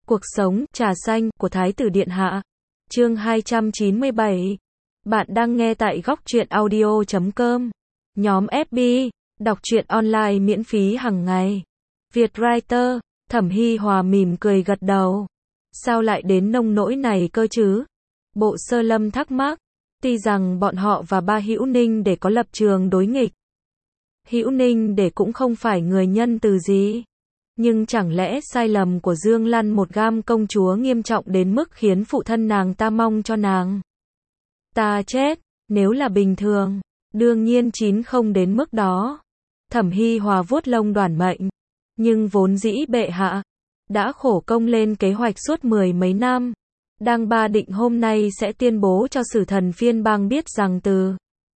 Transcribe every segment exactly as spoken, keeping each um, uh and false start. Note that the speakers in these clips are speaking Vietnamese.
Cuộc sống, trà xanh, của Thái tử Điện Hạ. Chương hai trăm chín mươi bảy. Bạn đang nghe tại góc truyện audio chấm com. Nhóm ép bê, đọc truyện online miễn phí hàng ngày. Việt Writer, Thẩm Hi Hòa mỉm cười gật đầu. Sao lại đến nông nỗi này cơ chứ? Bộ Sơ Lâm thắc mắc. Tuy rằng bọn họ và ba Hữu Ninh để có lập trường đối nghịch. Hữu Ninh để cũng không phải người nhân từ gì. Nhưng chẳng lẽ sai lầm của Dương Lăn một gam công chúa nghiêm trọng đến mức khiến phụ thân nàng ta mong cho nàng ta chết, nếu là bình thường, đương nhiên chín không đến mức đó. Thẩm Hi Hòa vuốt lông đoản mệnh, nhưng vốn dĩ bệ hạ đã khổ công lên kế hoạch suốt mười mấy năm, đang ba định hôm nay sẽ tuyên bố cho sử thần phiên bang biết rằng từ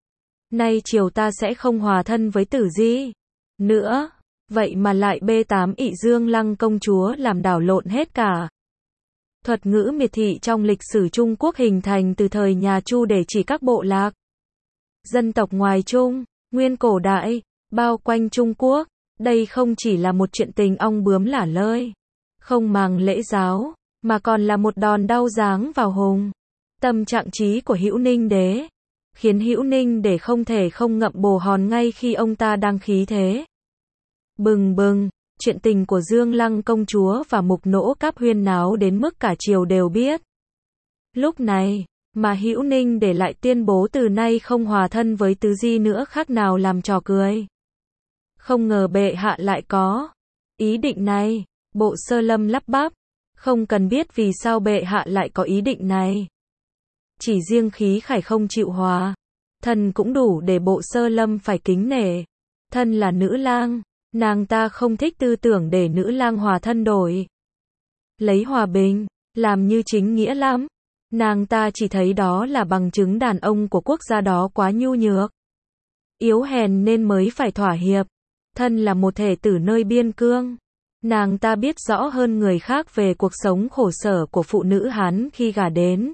nay triều ta sẽ không hòa thân với Tử Di nữa. Vậy mà lại bê tám ị Dương Lăng công chúa làm đảo lộn hết cả. Thuật ngữ miệt thị trong lịch sử Trung Quốc hình thành từ thời nhà Chu để chỉ các bộ lạc dân tộc ngoài Trung, nguyên cổ đại, bao quanh Trung Quốc. Đây không chỉ là một chuyện tình ong bướm lả lơi, không màng lễ giáo, mà còn là một đòn đau giáng vào hùng tâm trạng trí của Hữu Ninh Đế, khiến Hữu Ninh Đế không thể không ngậm bồ hòn ngay khi ông ta đang khí thế bừng bừng. Chuyện tình của Dương Lăng công chúa và Mục Nỗ Cáp huyên náo đến mức cả triều đều biết. Lúc này, mà Hữu Ninh để lại tuyên bố từ nay không hòa thân với Tứ Di nữa khác nào làm trò cười. Không ngờ bệ hạ lại có ý định này. Bộ Sơ Lâm lắp bắp. Không cần biết vì sao bệ hạ lại có ý định này. Chỉ riêng khí khải không chịu hòa thân cũng đủ để Bộ Sơ Lâm phải kính nể. Thân là nữ lang, nàng ta không thích tư tưởng để nữ lang hòa thân đổi lấy hòa bình, làm như chính nghĩa lắm. Nàng ta chỉ thấy đó là bằng chứng đàn ông của quốc gia đó quá nhu nhược, yếu hèn nên mới phải thỏa hiệp. Thân là một thể tử nơi biên cương, nàng ta biết rõ hơn người khác về cuộc sống khổ sở của phụ nữ Hán khi gả đến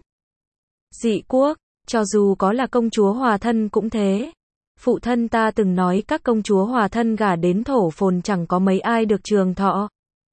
dị quốc, cho dù có là công chúa hòa thân cũng thế. Phụ thân ta từng nói các công chúa hòa thân gả đến thổ phồn chẳng có mấy ai được trường thọ,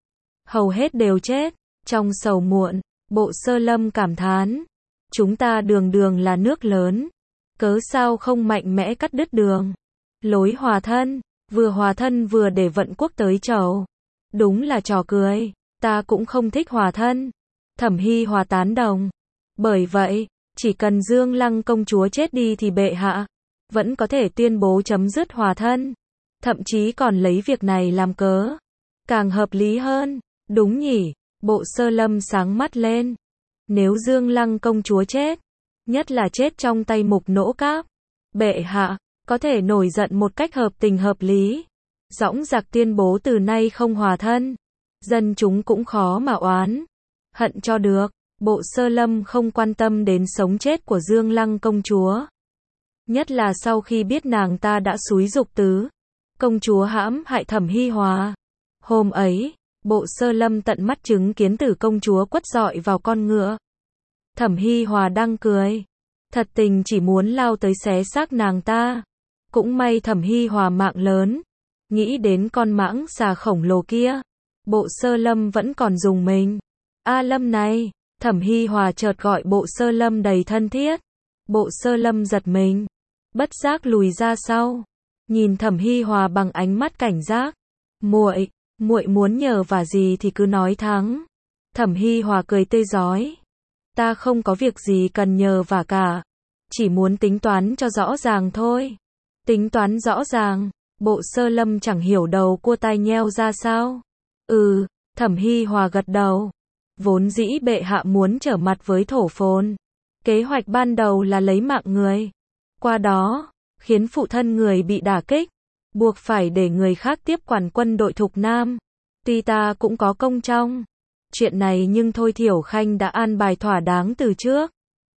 hầu hết đều chết. Trong sầu muộn, Bộ Sơ Lâm cảm thán, chúng ta đường đường là nước lớn, cớ sao không mạnh mẽ cắt đứt đường lối hòa thân, vừa hòa thân vừa để vận quốc tới chầu. Đúng là trò cười, ta cũng không thích hòa thân. Thẩm Hi Hòa tán đồng. Bởi vậy, chỉ cần Dương Lăng công chúa chết đi thì bệ hạ vẫn có thể tuyên bố chấm dứt hòa thân, thậm chí còn lấy việc này làm cớ, càng hợp lý hơn. Đúng nhỉ? Bộ Sơ Lâm sáng mắt lên. Nếu Dương Lăng công chúa chết, nhất là chết trong tay Mục Nỗ Cáp, bệ hạ có thể nổi giận một cách hợp tình hợp lý, dõng dạc tuyên bố từ nay không hòa thân, dân chúng cũng khó mà oán hận cho được. Bộ Sơ Lâm không quan tâm đến sống chết của Dương Lăng công chúa, nhất là sau khi biết nàng ta đã xúi giục tứ công chúa hãm hại Thẩm Hi Hòa. Hôm ấy, Bộ Sơ Lâm tận mắt chứng kiến tử công chúa quất dọi vào con ngựa. Thẩm Hi Hòa đang cười, thật tình chỉ muốn lao tới xé xác nàng ta. Cũng may Thẩm Hi Hòa mạng lớn, nghĩ đến con mãng xà khổng lồ kia, Bộ Sơ Lâm vẫn còn dùng mình. A Lâm này, Thẩm Hi Hòa chợt gọi Bộ Sơ Lâm đầy thân thiết. Bộ Sơ Lâm giật mình, bất giác lùi ra sau, nhìn Thẩm Hi Hòa bằng ánh mắt cảnh giác. Muội, muội muốn nhờ vả gì thì cứ nói thẳng. Thẩm Hi Hòa cười tươi rói. Ta không có việc gì cần nhờ vả cả, chỉ muốn tính toán cho rõ ràng thôi. Tính toán rõ ràng? Bộ Sơ Lâm chẳng hiểu đầu cua tai nheo ra sao. Ừ, Thẩm Hi Hòa gật đầu. Vốn dĩ bệ hạ muốn trở mặt với thổ phồn, kế hoạch ban đầu là lấy mạng người, qua đó khiến phụ thân người bị đả kích, buộc phải để người khác tiếp quản quân đội Thục Nam. Tuy ta cũng có công trong chuyện này nhưng thôi Thiểu Khanh đã an bài thỏa đáng từ trước.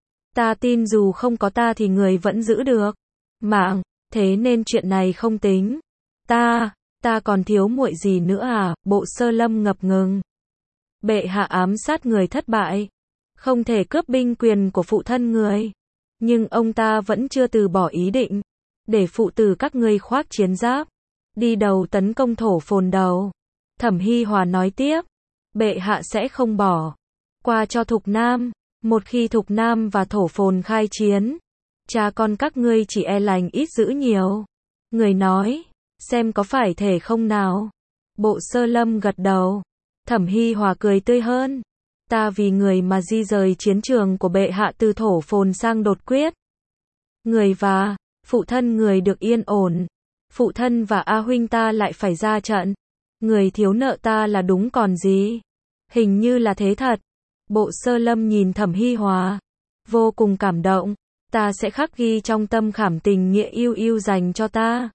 Ta tin dù không có ta thì người vẫn giữ được mạng, thế nên chuyện này không tính. Ta, ta còn thiếu muội gì nữa à? Bộ Sơ Lâm ngập ngừng. Bệ hạ ám sát người thất bại, không thể cướp binh quyền của phụ thân người, nhưng ông ta vẫn chưa từ bỏ ý định để phụ tử các ngươi khoác chiến giáp đi đầu tấn công thổ phồn đầu. Thẩm Hi Hòa nói tiếp. bệ hạ sẽ không bỏ qua cho Thục Nam. Một khi Thục Nam và Thổ Phồn khai chiến, cha con các ngươi chỉ e lành ít dữ nhiều. Người nói, xem có phải thể không nào. Bộ Sơ Lâm gật đầu. Thẩm Hi Hòa cười tươi hơn. Ta vì người mà di rời chiến trường của bệ hạ từ Thổ Phồn sang Đột Quyết. Người và phụ thân người được yên ổn. Phụ thân và A huynh ta lại phải ra trận. Người thiếu nợ ta là đúng còn gì. Hình như là thế thật. Bộ Sơ Lâm nhìn Thẩm Hi Hòa, vô cùng cảm động. Ta sẽ khắc ghi trong tâm khảm tình nghĩa yêu yêu dành cho ta.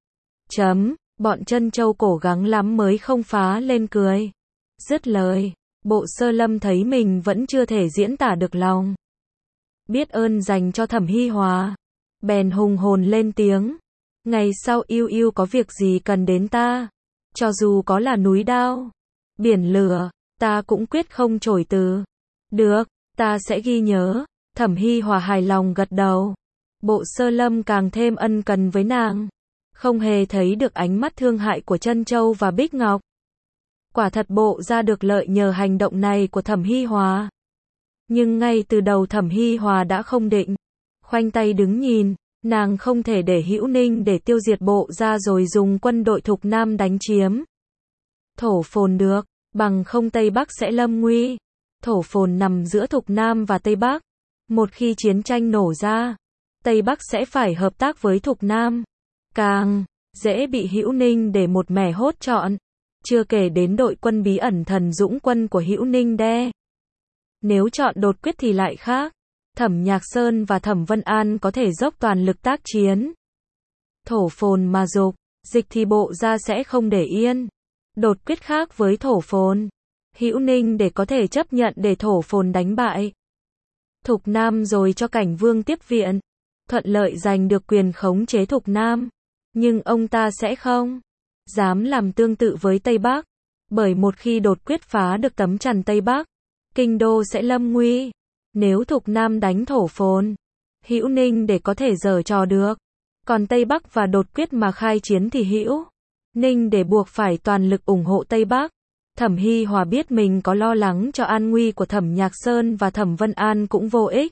Chấm, bọn Trân Châu cố gắng lắm mới không phá lên cười. Dứt lời, Bộ Sơ Lâm thấy mình vẫn chưa thể diễn tả được lòng biết ơn dành cho Thẩm Hi Hòa, bèn hùng hồn lên tiếng. Ngày sau yêu yêu có việc gì cần đến ta, cho dù có là núi đao, biển lửa, ta cũng quyết không chối từ. Được, ta sẽ ghi nhớ. Thẩm Hi Hòa hài lòng gật đầu. Bộ Sơ Lâm càng thêm ân cần với nàng, không hề thấy được ánh mắt thương hại của Trân Châu và Bích Ngọc. Quả thật bộ ra được lợi nhờ hành động này của Thẩm Hi Hòa. Nhưng ngay từ đầu Thẩm Hi Hòa đã không định khoanh tay đứng nhìn, nàng không thể để Hữu Ninh để tiêu diệt bộ ra rồi dùng quân đội Thục Nam đánh chiếm Thổ Phồn được, bằng không Tây Bắc sẽ lâm nguy. Thổ Phồn nằm giữa Thục Nam và Tây Bắc. Một khi chiến tranh nổ ra, Tây Bắc sẽ phải hợp tác với Thục Nam. Càng dễ bị Hữu Ninh để một mẻ hốt trọn. Chưa kể đến đội quân bí ẩn Thần Dũng quân của Hữu Ninh đe. Nếu chọn Đột Quyết thì lại khác. Thẩm Nhạc Sơn và Thẩm Vân An có thể dốc toàn lực tác chiến. Thổ Phồn mà dục dịch thì bộ ra sẽ không để yên. Đột Quyết khác với Thổ Phồn. Hữu Ninh để có thể chấp nhận để Thổ Phồn đánh bại Thục Nam rồi cho Cảnh Vương tiếp viện, thuận lợi giành được quyền khống chế Thục Nam. Nhưng ông ta sẽ không dám làm tương tự với Tây Bắc, bởi một khi Đột Quyết phá được tấm chắn Tây Bắc, kinh đô sẽ lâm nguy. Nếu Thục Nam đánh Thổ Phồn, Hữu Ninh để có thể giở trò được. Còn Tây Bắc và Đột Quyết mà khai chiến thì Hữu Ninh để buộc phải toàn lực ủng hộ Tây Bắc. Thẩm Hi Hòa biết mình có lo lắng cho an nguy của Thẩm Nhạc Sơn và Thẩm Vân An cũng vô ích.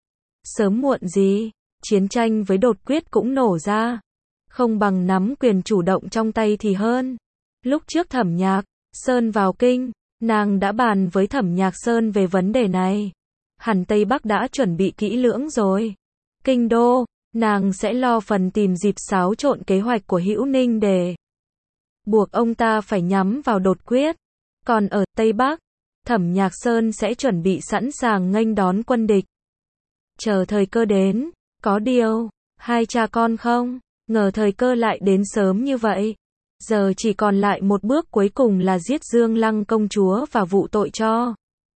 Sớm muộn gì, chiến tranh với Đột Quyết cũng nổ ra. Không bằng nắm quyền chủ động trong tay thì hơn. Lúc trước Thẩm Nhạc Sơn vào kinh, nàng đã bàn với Thẩm Nhạc Sơn về vấn đề này. Hẳn Tây Bắc đã chuẩn bị kỹ lưỡng rồi. Kinh đô, nàng sẽ lo phần tìm dịp xáo trộn kế hoạch của Hữu Ninh để buộc ông ta phải nhắm vào Đột Quyết. Còn ở Tây Bắc, Thẩm Nhạc Sơn sẽ chuẩn bị sẵn sàng nghênh đón quân địch. Chờ thời cơ đến, có điều, hai cha con không ngờ thời cơ lại đến sớm như vậy. Giờ chỉ còn lại một bước cuối cùng là giết Dương Lăng công chúa và vụ tội cho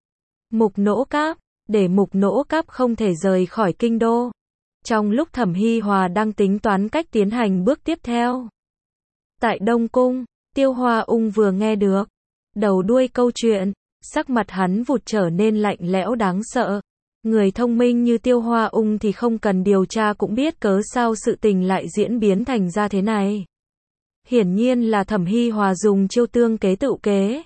Mục Nỗ Cáp, để Mục Nỗ Cáp không thể rời khỏi kinh đô. Trong lúc Thẩm Hi Hòa đang tính toán cách tiến hành bước tiếp theo, tại Đông Cung, Tiêu Hoa Ung vừa nghe được đầu đuôi câu chuyện, sắc mặt hắn vụt trở nên lạnh lẽo đáng sợ. Người thông minh như Tiêu Hoa Ung thì không cần điều tra cũng biết cớ sao sự tình lại diễn biến thành ra thế này. Hiển nhiên là Thẩm Hi Hòa dùng chiêu tương kế tự kế.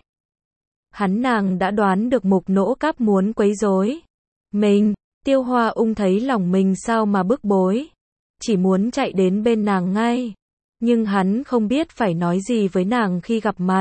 Hắn nàng đã đoán được Mục Nỗ Cáp muốn quấy rối mình. Tiêu Hoa Ung thấy lòng mình sao mà bức bối, chỉ muốn chạy đến bên nàng ngay. Nhưng hắn không biết phải nói gì với nàng khi gặp mặt.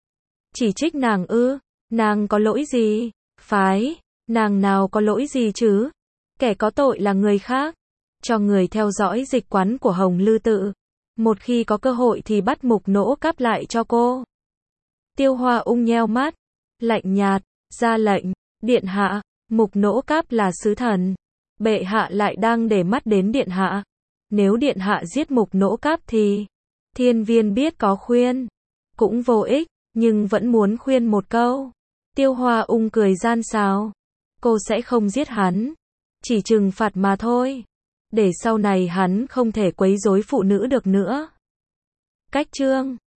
Chỉ trích nàng ư? Nàng có lỗi gì? Phái, nàng nào có lỗi gì chứ? Kẻ có tội là người khác. Cho người theo dõi dịch quán của Hồng Lư Tự. Một khi có cơ hội thì bắt Mục Nỗ Cáp lại cho cô. Tiêu Hoa Ung nheo mắt, lạnh nhạt, ra lệnh. Điện hạ, Mục Nỗ Cáp là sứ thần. Bệ hạ lại đang để mắt đến điện hạ. Nếu điện hạ giết Mục Nỗ Cáp thì Thiên Viên biết có khuyên cũng vô ích, nhưng vẫn muốn khuyên một câu. Tiêu Hoa Ung cười gian xào. Cô sẽ không giết hắn, chỉ trừng phạt mà thôi, để sau này hắn không thể quấy rối phụ nữ được nữa. Cách chương